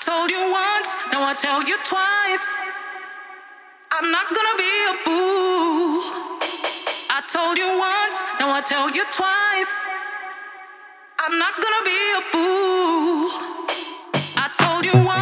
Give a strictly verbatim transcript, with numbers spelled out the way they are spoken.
Told you once, now I tell you twice. I'm not gonna be a fool. I told you once, now I tell you twice. I'm not gonna be a fool. I told you once.